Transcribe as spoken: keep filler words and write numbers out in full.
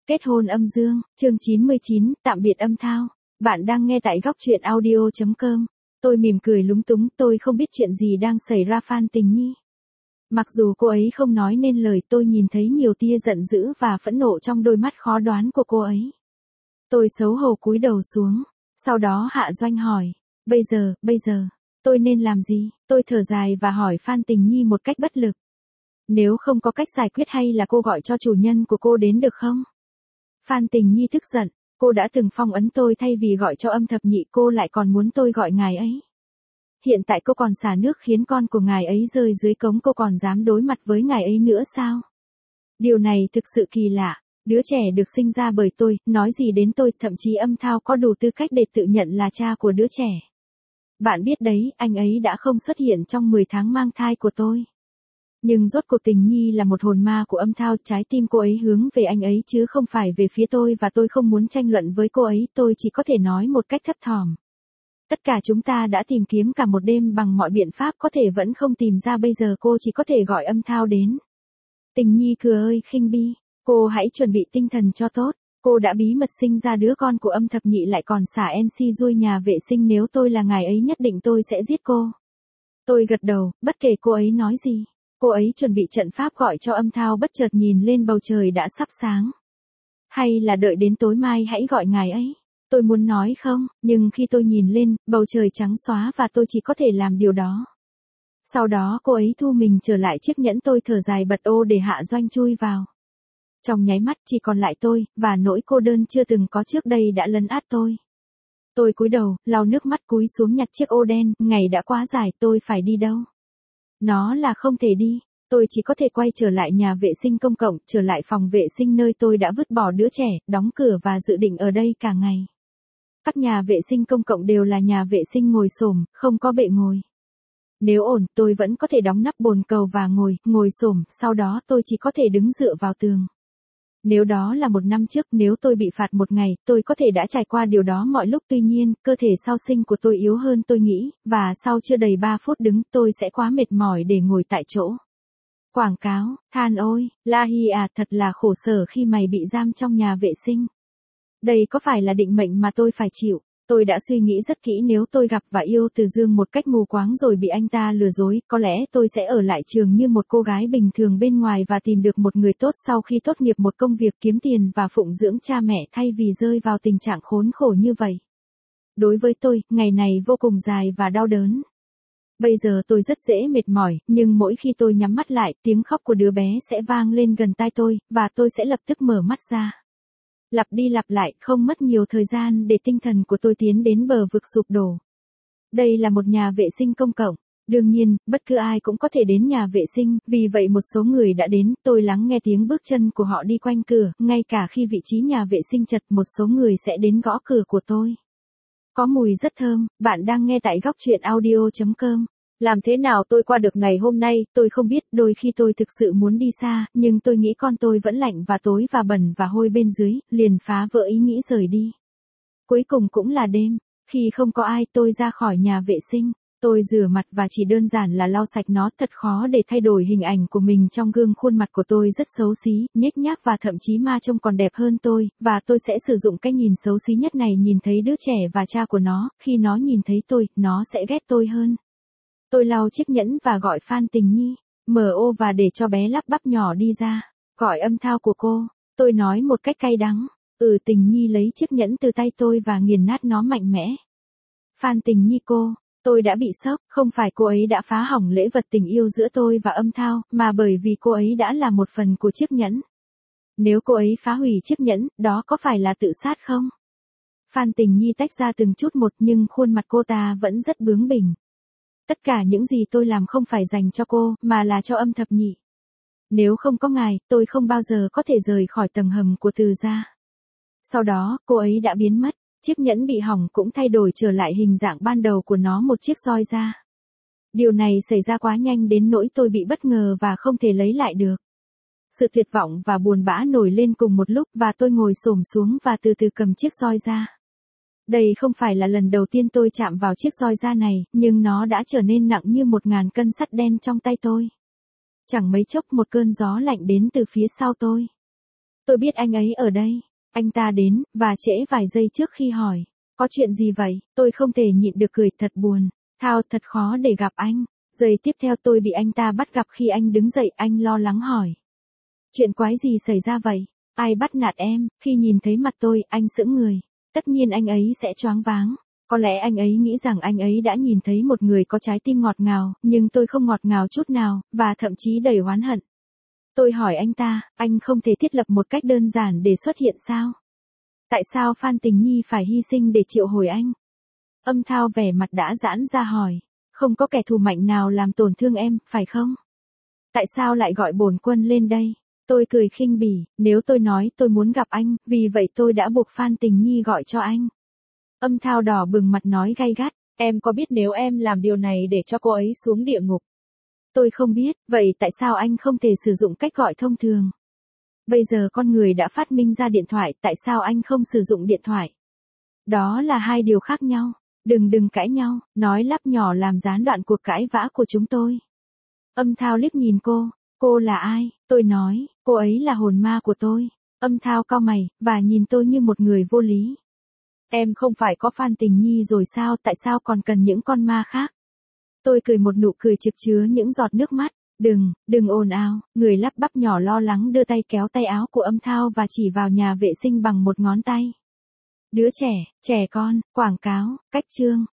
Kết hôn âm dương, chương chín mươi chín, tạm biệt âm thao. Bạn đang nghe tại góc truyện audio chấm com. Tôi mỉm cười lúng túng, tôi không biết chuyện gì đang xảy ra Phan Tình Nhi. Mặc dù cô ấy không nói nên lời, tôi nhìn thấy nhiều tia giận dữ và phẫn nộ trong đôi mắt khó đoán của cô ấy. Tôi xấu hổ cúi đầu xuống, sau đó Hạ Doanh hỏi, bây giờ, bây giờ, tôi nên làm gì? Tôi thở dài và hỏi Phan Tình Nhi một cách bất lực. Nếu không có cách giải quyết hay là cô gọi cho chủ nhân của cô đến được không? Phan Tình Nhi tức giận, cô đã từng phong ấn tôi, thay vì gọi cho Âm Thập Nhị cô lại còn muốn tôi gọi ngài ấy. Hiện tại cô còn xả nước khiến con của ngài ấy rơi dưới cống, cô còn dám đối mặt với ngài ấy nữa sao? Điều này thực sự kỳ lạ, đứa trẻ được sinh ra bởi tôi, nói gì đến tôi, thậm chí Âm Thao có đủ tư cách để tự nhận là cha của đứa trẻ. Bạn biết đấy, anh ấy đã không xuất hiện trong mười tháng mang thai của tôi. Nhưng rốt cuộc Tình Nhi là một hồn ma của Âm Thao, trái tim cô ấy hướng về anh ấy chứ không phải về phía tôi, và tôi không muốn tranh luận với cô ấy, tôi chỉ có thể nói một cách thấp thỏm. Tất cả chúng ta đã tìm kiếm cả một đêm bằng mọi biện pháp có thể vẫn không tìm ra, bây giờ cô chỉ có thể gọi Âm Thao đến. Tình Nhi cười ơi khinh bi, cô hãy chuẩn bị tinh thần cho tốt, cô đã bí mật sinh ra đứa con của Âm Thập Nhị lại còn xả en xê ruôi nhà vệ sinh, nếu tôi là ngài ấy nhất định tôi sẽ giết cô. Tôi gật đầu, bất kể cô ấy nói gì. Cô ấy chuẩn bị trận pháp gọi cho Âm Thao, bất chợt nhìn lên bầu trời đã sắp sáng. Hay là đợi đến tối mai hãy gọi ngài ấy? Tôi muốn nói không, nhưng khi tôi nhìn lên, bầu trời trắng xóa và tôi chỉ có thể làm điều đó. Sau đó cô ấy thu mình trở lại chiếc nhẫn, tôi thở dài bật ô để Hạ Doanh chui vào. Trong nháy mắt chỉ còn lại tôi, và nỗi cô đơn chưa từng có trước đây đã lấn át tôi. Tôi cúi đầu, lau nước mắt cúi xuống nhặt chiếc ô đen, ngày đã quá dài, tôi phải đi đâu? Nó là không thể đi, tôi chỉ có thể quay trở lại nhà vệ sinh công cộng, trở lại phòng vệ sinh nơi tôi đã vứt bỏ đứa trẻ, đóng cửa và dự định ở đây cả ngày. Các nhà vệ sinh công cộng đều là nhà vệ sinh ngồi xổm, không có bệ ngồi. Nếu ổn, tôi vẫn có thể đóng nắp bồn cầu và ngồi, ngồi xổm, sau đó tôi chỉ có thể đứng dựa vào tường. Nếu đó là một năm trước, nếu tôi bị phạt một ngày, tôi có thể đã trải qua điều đó mọi lúc, tuy nhiên, cơ thể sau sinh của tôi yếu hơn tôi nghĩ, và sau chưa đầy ba phút đứng, tôi sẽ quá mệt mỏi để ngồi tại chỗ. Quảng cáo, than ôi, La Hi à, thật là khổ sở khi mày bị giam trong nhà vệ sinh. Đây có phải là định mệnh mà tôi phải chịu? Tôi đã suy nghĩ rất kỹ, nếu tôi gặp và yêu Từ Dương một cách mù quáng rồi bị anh ta lừa dối, có lẽ tôi sẽ ở lại trường như một cô gái bình thường bên ngoài và tìm được một người tốt sau khi tốt nghiệp một công việc, kiếm tiền và phụng dưỡng cha mẹ, thay vì rơi vào tình trạng khốn khổ như vậy. Đối với tôi, ngày này vô cùng dài và đau đớn. Bây giờ tôi rất dễ mệt mỏi, nhưng mỗi khi tôi nhắm mắt lại, tiếng khóc của đứa bé sẽ vang lên gần tai tôi, và tôi sẽ lập tức mở mắt ra. Lặp đi lặp lại, không mất nhiều thời gian để tinh thần của tôi tiến đến bờ vực sụp đổ. Đây là một nhà vệ sinh công cộng. Đương nhiên, bất cứ ai cũng có thể đến nhà vệ sinh, vì vậy một số người đã đến, tôi lắng nghe tiếng bước chân của họ đi quanh cửa, ngay cả khi vị trí nhà vệ sinh chật, một số người sẽ đến gõ cửa của tôi. Có mùi rất thơm, bạn đang nghe tại góc truyện audio chấm com. Làm thế nào tôi qua được ngày hôm nay, tôi không biết, đôi khi tôi thực sự muốn đi xa, nhưng tôi nghĩ con tôi vẫn lạnh và tối và bẩn và hôi bên dưới, liền phá vỡ ý nghĩ rời đi. Cuối cùng cũng là đêm, khi không có ai, tôi ra khỏi nhà vệ sinh, tôi rửa mặt và chỉ đơn giản là lau sạch nó, thật khó để thay đổi hình ảnh của mình trong gương, khuôn mặt của tôi rất xấu xí, nhếch nhác và thậm chí ma trông còn đẹp hơn tôi, và tôi sẽ sử dụng cái nhìn xấu xí nhất này nhìn thấy đứa trẻ và cha của nó, khi nó nhìn thấy tôi, nó sẽ ghét tôi hơn. Tôi lau chiếc nhẫn và gọi Phan Tình Nhi, mở ô và để cho bé lắp bắp nhỏ đi ra, gọi Âm Thao của cô, tôi nói một cách cay đắng, ừ. Tình Nhi lấy chiếc nhẫn từ tay tôi và nghiền nát nó mạnh mẽ. Phan Tình Nhi cô, tôi đã bị sốc, không phải cô ấy đã phá hỏng lễ vật tình yêu giữa tôi và Âm Thao, mà bởi vì cô ấy đã là một phần của chiếc nhẫn. Nếu cô ấy phá hủy chiếc nhẫn, đó có phải là tự sát không? Phan Tình Nhi tách ra từng chút một, nhưng khuôn mặt cô ta vẫn rất bướng bỉnh. Tất cả những gì tôi làm không phải dành cho cô, mà là cho Âm Thập Nhị. Nếu không có ngài, tôi không bao giờ có thể rời khỏi tầng hầm của Từ gia. Sau đó, cô ấy đã biến mất, chiếc nhẫn bị hỏng cũng thay đổi trở lại hình dạng ban đầu của nó, một chiếc roi da. Điều này xảy ra quá nhanh đến nỗi tôi bị bất ngờ và không thể lấy lại được. Sự tuyệt vọng và buồn bã nổi lên cùng một lúc, và tôi ngồi xổm xuống và từ từ cầm chiếc roi da. Đây không phải là lần đầu tiên tôi chạm vào chiếc roi da này, nhưng nó đã trở nên nặng như một ngàn cân sắt đen trong tay tôi. Chẳng mấy chốc một cơn gió lạnh đến từ phía sau tôi. Tôi biết anh ấy ở đây. Anh ta đến, và trễ vài giây trước khi hỏi. Có chuyện gì vậy? Tôi không thể nhịn được cười, thật buồn. Thao, thật khó để gặp anh. Giây tiếp theo tôi bị anh ta bắt gặp khi anh đứng dậy, anh lo lắng hỏi. Chuyện quái gì xảy ra vậy? Ai bắt nạt em? Khi nhìn thấy mặt tôi, anh sững người. Tất nhiên anh ấy sẽ choáng váng. Có lẽ anh ấy nghĩ rằng anh ấy đã nhìn thấy một người có trái tim ngọt ngào, nhưng tôi không ngọt ngào chút nào, và thậm chí đầy oán hận. Tôi hỏi anh ta, anh không thể thiết lập một cách đơn giản để xuất hiện sao? Tại sao Phan Tình Nhi phải hy sinh để triệu hồi anh? Âm Thao vẻ mặt đã giãn ra hỏi. Không có kẻ thù mạnh nào làm tổn thương em, phải không? Tại sao lại gọi bổn quân lên đây? Tôi cười khinh bỉ, nếu tôi nói tôi muốn gặp anh, vì vậy tôi đã buộc Phan Tình Nhi gọi cho anh. Âm Thao đỏ bừng mặt nói gay gắt, em có biết nếu em làm điều này để cho cô ấy xuống địa ngục? Tôi không biết, vậy tại sao anh không thể sử dụng cách gọi thông thường? Bây giờ con người đã phát minh ra điện thoại, tại sao anh không sử dụng điện thoại? Đó là hai điều khác nhau. Đừng đừng cãi nhau, nói lắp nhỏ làm gián đoạn cuộc cãi vã của chúng tôi. Âm Thao liếc nhìn cô, cô là ai? Tôi nói, cô ấy là hồn ma của tôi. Âm Thao cau mày, và nhìn tôi như một người vô lý. Em không phải có Phan Tình Nhi rồi sao, tại sao còn cần những con ma khác? Tôi cười một nụ cười trực chứa những giọt nước mắt. Đừng, đừng ồn ào, người lắp bắp nhỏ lo lắng đưa tay kéo tay áo của Âm Thao và chỉ vào nhà vệ sinh bằng một ngón tay. Đứa trẻ, trẻ con, quảng cáo, cách chương.